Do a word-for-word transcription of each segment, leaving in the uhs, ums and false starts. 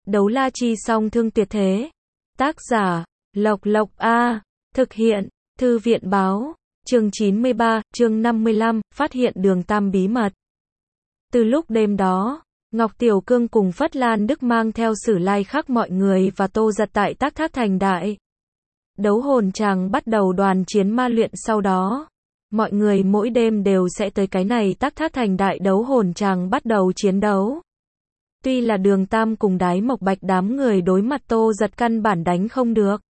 Đấu la chi song thương tuyệt thế. Tác giả, Lộc Lộc A. Thực hiện, Thư viện báo. Chương chín mươi ba, chương năm mươi lăm, phát hiện đường tam bí mật. Từ lúc đêm đó, Ngọc Tiểu Cương cùng Phất Lan Đức mang theo Sử Lai Khắc mọi người và Tô Giật tại Tác Thác Thành Đại Đấu Hồn Tràng bắt đầu đoàn chiến ma luyện. Sau đó, mọi người mỗi đêm đều sẽ tới cái này Tác Thác Thành Đại Đấu Hồn Tràng bắt đầu chiến đấu. Tuy là Đường Tam cùng Đái Mộc Bạch đám người đối mặt Tô Giật căn bản đánh không được.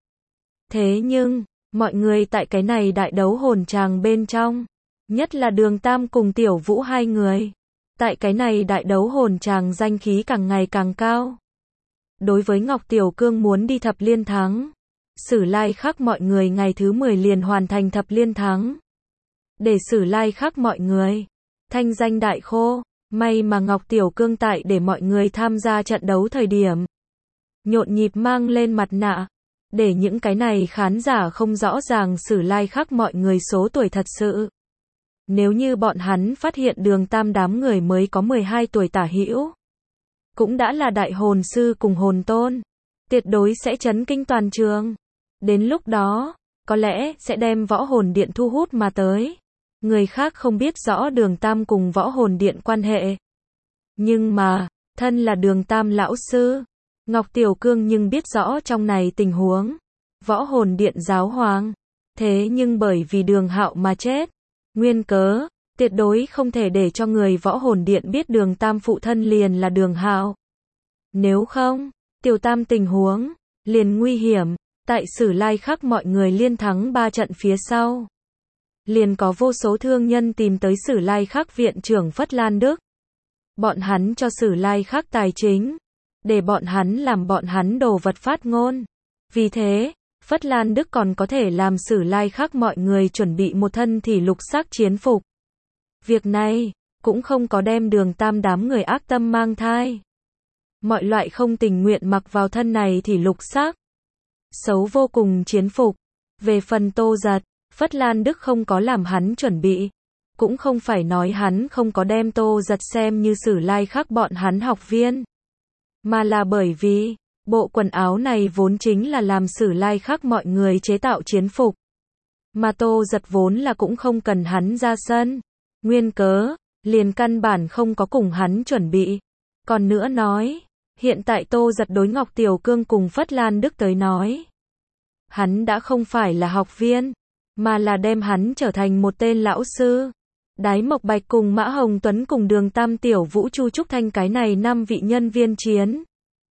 Thế nhưng, mọi người tại cái này Đại Đấu Hồn Tràng bên trong, nhất là Đường Tam cùng Tiểu Vũ hai người, tại cái này Đại Đấu Hồn Tràng danh khí càng ngày càng cao. Đối với Ngọc Tiểu Cương muốn đi thập liên thắng, Sử Lai Khắc mọi người ngày thứ mười liền hoàn thành thập liên thắng. Để Sử Lai Khắc mọi người thanh danh đại khô, may mà Ngọc Tiểu Cương tại để mọi người tham gia trận đấu thời điểm nhộn nhịp mang lên mặt nạ, để những cái này khán giả không rõ ràng Sử Lai Khắc mọi người số tuổi thật sự. Nếu như bọn hắn phát hiện Đường Tam đám người mới có mười hai tuổi tả hữu, cũng đã là đại hồn sư cùng hồn tôn, tuyệt đối sẽ chấn kinh toàn trường. Đến lúc đó, có lẽ sẽ đem Võ Hồn Điện thu hút mà tới. Người khác không biết rõ Đường Tam cùng Võ Hồn Điện quan hệ. Nhưng mà, thân là Đường Tam lão sư, Ngọc Tiểu Cương nhưng biết rõ trong này tình huống. Võ Hồn Điện giáo hoàng, thế nhưng bởi vì Đường Hạo mà chết. Nguyên cớ, tuyệt đối không thể để cho người Võ Hồn Điện biết Đường Tam phụ thân liền là Đường Hạo. Nếu không, Tiểu Tam tình huống liền nguy hiểm. Tại Sử Lai Khắc mọi người liên thắng ba trận phía sau, liền có vô số thương nhân tìm tới Sử Lai Khắc viện trưởng Phất Lan Đức. Bọn hắn cho Sử Lai Khắc tài chính, để bọn hắn làm bọn hắn đồ vật phát ngôn. Vì thế, Phất Lan Đức còn có thể làm Sử Lai Khắc mọi người chuẩn bị một thân thì lục sắc chiến phục. Việc này, cũng không có đem Đường Tam đám người ác tâm mang thai. Mọi loại không tình nguyện mặc vào thân này thì lục sắc. Xấu vô cùng chiến phục. Về phần Tô Giật, Phất Lan Đức không có làm hắn chuẩn bị. Cũng không phải nói hắn không có đem Tô Giật xem như Sử Lai Khắc bọn hắn học viên. Mà là bởi vì, bộ quần áo này vốn chính là làm Sử Lai Khắc mọi người chế tạo chiến phục. Mà Tô Giật vốn là cũng không cần hắn ra sân. Nguyên cớ, liền căn bản không có cùng hắn chuẩn bị. Còn nữa nói, hiện tại Tô Giật đối Ngọc Tiểu Cương cùng Phất Lan Đức tới nói, hắn đã không phải là học viên, mà là đem hắn trở thành một tên lão sư. Đái Mộc Bạch cùng Mã Hồng Tuấn cùng Đường Tam, Tiểu Vũ, Chu Trúc Thanh cái này năm vị nhân viên chiến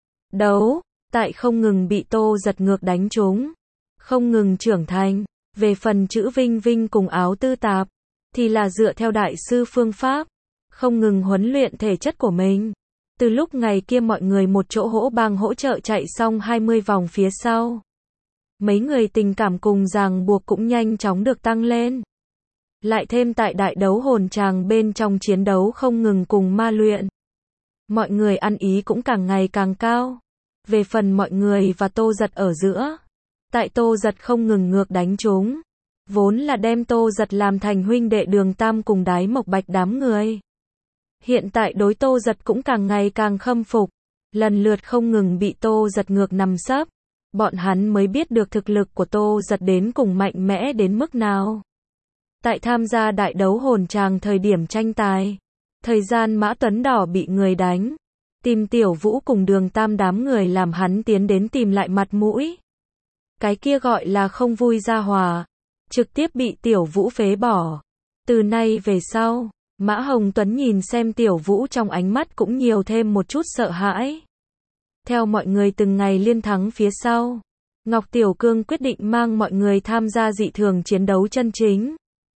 đấu, tại không ngừng bị Tô Giật ngược đánh trúng, không ngừng trưởng thành. Về phần Chữ Vinh Vinh cùng Áo Tư Tạp, thì là dựa theo đại sư phương pháp, không ngừng huấn luyện thể chất của mình. Từ lúc ngày kia mọi người một chỗ hỗ bang hỗ trợ chạy xong hai mươi vòng phía sau, mấy người tình cảm cùng ràng buộc cũng nhanh chóng được tăng lên. Lại thêm tại Đại Đấu Hồn Tràng bên trong chiến đấu không ngừng cùng ma luyện, mọi người ăn ý cũng càng ngày càng cao. Về phần mọi người và Tô Giật ở giữa, tại Tô Giật không ngừng ngược đánh chúng, vốn là đem Tô Giật làm thành huynh đệ Đường Tam cùng Đái Mộc Bạch đám người. Hiện tại đối Tô Giật cũng càng ngày càng khâm phục, lần lượt không ngừng bị Tô Giật ngược nằm sấp. Bọn hắn mới biết được thực lực của Tô Giật đến cùng mạnh mẽ đến mức nào. Tại tham gia Đại Đấu Hồn Tràng thời điểm tranh tài, thời gian Mã Tuấn Đỏ bị người đánh, tìm Tiểu Vũ cùng Đường Tam đám người làm hắn tiến đến tìm lại mặt mũi. Cái kia gọi là không vui ra hòa, trực tiếp bị Tiểu Vũ phế bỏ. Từ nay về sau, Mã Hồng Tuấn nhìn xem Tiểu Vũ trong ánh mắt cũng nhiều thêm một chút sợ hãi. Theo mọi người từng ngày liên thắng phía sau, Ngọc Tiểu Cương quyết định mang mọi người tham gia dị thường chiến đấu chân chính.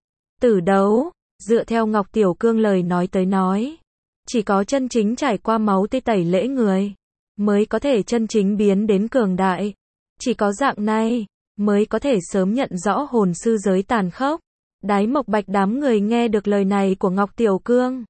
Tử đấu, dựa theo Ngọc Tiểu Cương lời nói tới nói, chỉ có chân chính trải qua máu tươi tẩy lễ người, mới có thể chân chính biến đến cường đại. Chỉ có dạng này, mới có thể sớm nhận rõ hồn sư giới tàn khốc. Đái Mộc Bạch đám người nghe được lời này của Ngọc Tiểu Cương,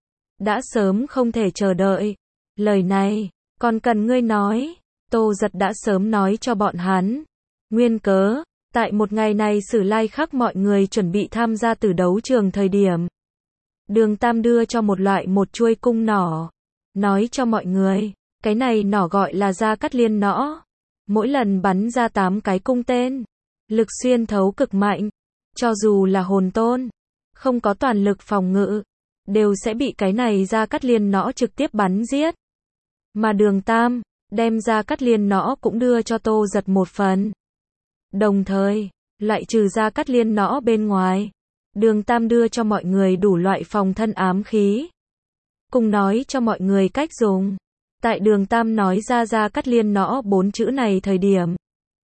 đã sớm không thể chờ đợi. Lời này, còn cần ngươi nói, Tô Giật đã sớm nói cho bọn hắn. Nguyên cớ, tại một ngày này Sử Lai Khắc mọi người chuẩn bị tham gia tử đấu trường thời điểm, Đường Tam đưa cho một loại một chuôi cung nỏ, nói cho mọi người, Cái này nỏ gọi là Gia Cát Liên nỏ. Mỗi lần bắn ra tám cái cung tên. Lực xuyên thấu cực mạnh. Cho dù là hồn tôn, không có toàn lực phòng ngự, đều sẽ bị cái này Gia Cát Liên nỏ trực tiếp bắn giết. Mà Đường Tam, đem Gia Cát Liên nỏ cũng đưa cho Tô Giật một phần. Đồng thời, loại trừ Gia Cát Liên nỏ bên ngoài, Đường Tam đưa cho mọi người đủ loại phòng thân ám khí. Cùng nói cho mọi người cách dùng. Tại Đường Tam nói ra Gia Cát Liên nỏ bốn chữ này thời điểm,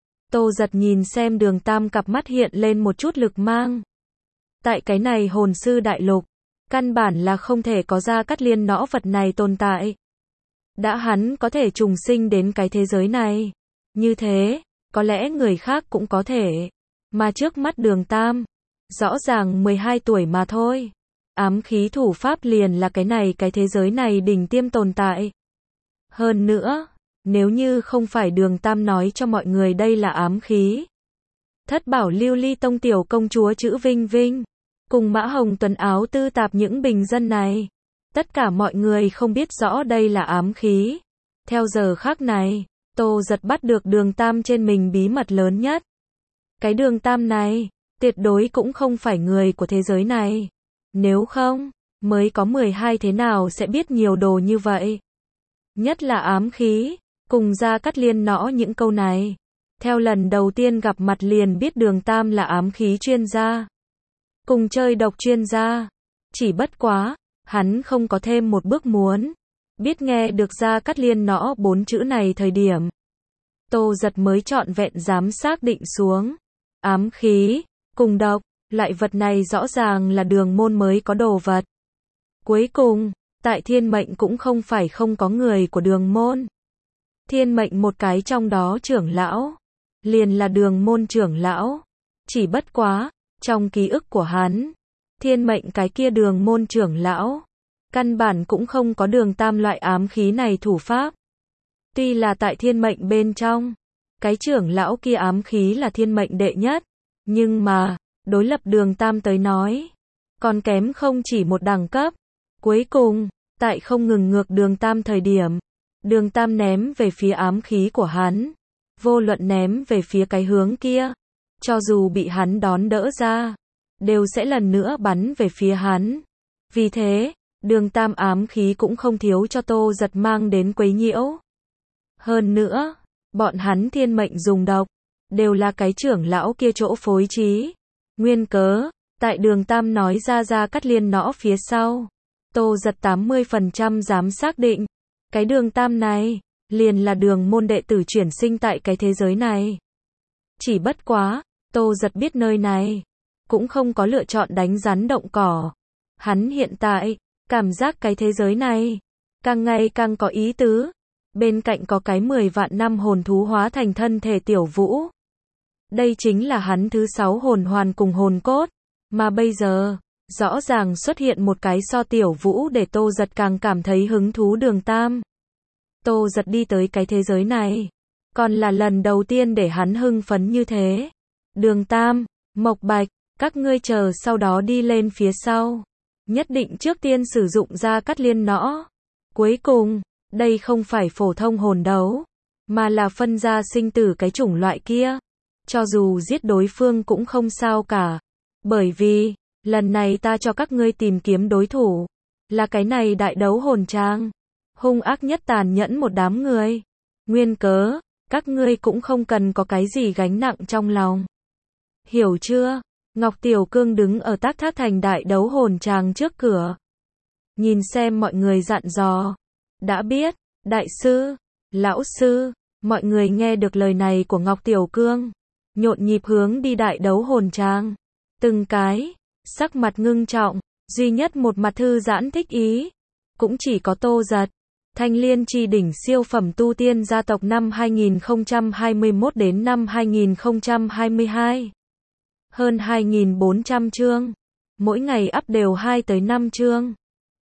Tô Giật nhìn xem Đường Tam cặp mắt hiện lên một chút lực mang. Tại cái này hồn sư đại lục, căn bản là không thể có Gia Cát Liên nỏ vật này tồn tại. Đã hắn có thể trùng sinh đến cái thế giới này. Như thế, có lẽ người khác cũng có thể. Mà trước mắt Đường Tam, rõ ràng mười hai tuổi mà thôi. Ám khí thủ pháp liền là cái này cái thế giới này đỉnh tiêm tồn tại. Hơn nữa, nếu như không phải Đường Tam nói cho mọi người đây là ám khí, Thất Bảo Lưu Ly Tông tiểu công chúa chữ Vinh Vinh, cùng Mã Hồng Tuấn áo tư tạp những bình dân này, tất cả mọi người không biết rõ đây là ám khí. Theo giờ khắc này, Tô Giật bắt được Đường Tam trên mình bí mật lớn nhất. Cái Đường Tam này, tuyệt đối cũng không phải người của thế giới này. Nếu không, mới có mười hai thế nào sẽ biết nhiều đồ như vậy. Nhất là ám khí, cùng Gia Cát Liên nỏ những câu này. Theo lần đầu tiên gặp mặt liền biết Đường Tam là ám khí chuyên gia. Cùng chơi độc chuyên gia. Chỉ bất quá, hắn không có thêm một bước muốn. Biết nghe được Gia Cát Liên nỏ bốn chữ này thời điểm. Tô Giật mới trọn vẹn dám xác định xuống. Ám khí, cùng độc, loại vật này rõ ràng là Đường môn mới có đồ vật. Cuối cùng, tại Thiên Mệnh cũng không phải không có người của Đường môn. Thiên Mệnh một cái trong đó trưởng lão, liền là Đường môn trưởng lão. Chỉ bất quá, trong ký ức của hắn, Thiên Mệnh cái kia Đường môn trưởng lão, căn bản cũng không có Đường Tam loại ám khí này thủ pháp. Tuy là tại Thiên Mệnh bên trong, cái trưởng lão kia ám khí là Thiên Mệnh đệ nhất, nhưng mà, đối lập Đường Tam tới nói, còn kém không chỉ một đẳng cấp. Cuối cùng, tại không ngừng ngược Đường Tam thời điểm, Đường Tam ném về phía ám khí của hắn, vô luận ném về phía cái hướng kia, cho dù bị hắn đón đỡ ra, đều sẽ lần nữa bắn về phía hắn. Vì thế, Đường Tam ám khí cũng không thiếu cho Tô Giật mang đến quấy nhiễu. Hơn nữa, bọn hắn Thiên Mệnh dùng độc, đều là cái trưởng lão kia chỗ phối trí. Nguyên cớ, tại Đường Tam nói ra Gia Cát Liên nỏ phía sau, Tô Giật tám mươi phần trăm dám xác định, cái Đường Tam này, liền là Đường môn đệ tử chuyển sinh tại cái thế giới này. Chỉ bất quá, Tô Giật biết nơi này, cũng không có lựa chọn đánh rắn động cỏ. Hắn hiện tại, cảm giác cái thế giới này, càng ngày càng có ý tứ. Bên cạnh có cái mười vạn năm hồn thú hóa thành thân thể Tiểu Vũ. Đây chính là hắn thứ sáu hồn hoàn cùng hồn cốt. Mà bây giờ, rõ ràng xuất hiện một cái so Tiểu Vũ để Tô Giật càng cảm thấy hứng thú Đường Tam. Tô Giật đi tới cái thế giới này, còn là lần đầu tiên để hắn hưng phấn như thế. Đường Tam, Mộc Bạch, các ngươi chờ sau đó đi lên phía sau. Nhất định trước tiên sử dụng Gia Cát Liên nỏ. Cuối cùng, đây không phải phổ thông hồn đấu, mà là phân ra sinh tử cái chủng loại kia. Cho dù giết đối phương cũng không sao cả. Bởi vì, lần này ta cho các ngươi tìm kiếm đối thủ, là cái này đại đấu hồn trang. Hung ác nhất tàn nhẫn một đám người. Nguyên cớ, các ngươi cũng không cần có cái gì gánh nặng trong lòng. Hiểu chưa? Ngọc Tiểu Cương đứng ở Tác Thác Thành đại đấu hồn tràng trước cửa. Nhìn xem mọi người dặn dò. Đã biết, đại sư, lão sư, mọi người nghe được lời này của Ngọc Tiểu Cương, nhộn nhịp hướng đi đại đấu hồn tràng. Từng cái, sắc mặt ngưng trọng, duy nhất một mặt thư giãn thích ý. Cũng chỉ có Tô Giật. Thanh Liên Chi đỉnh siêu phẩm tu tiên gia tộc năm hai nghìn không trăm hai mươi mốt đến năm hai nghìn không trăm hai mươi hai. Hơn hai nghìn bốn trăm chương. Mỗi ngày up đều hai tới năm chương.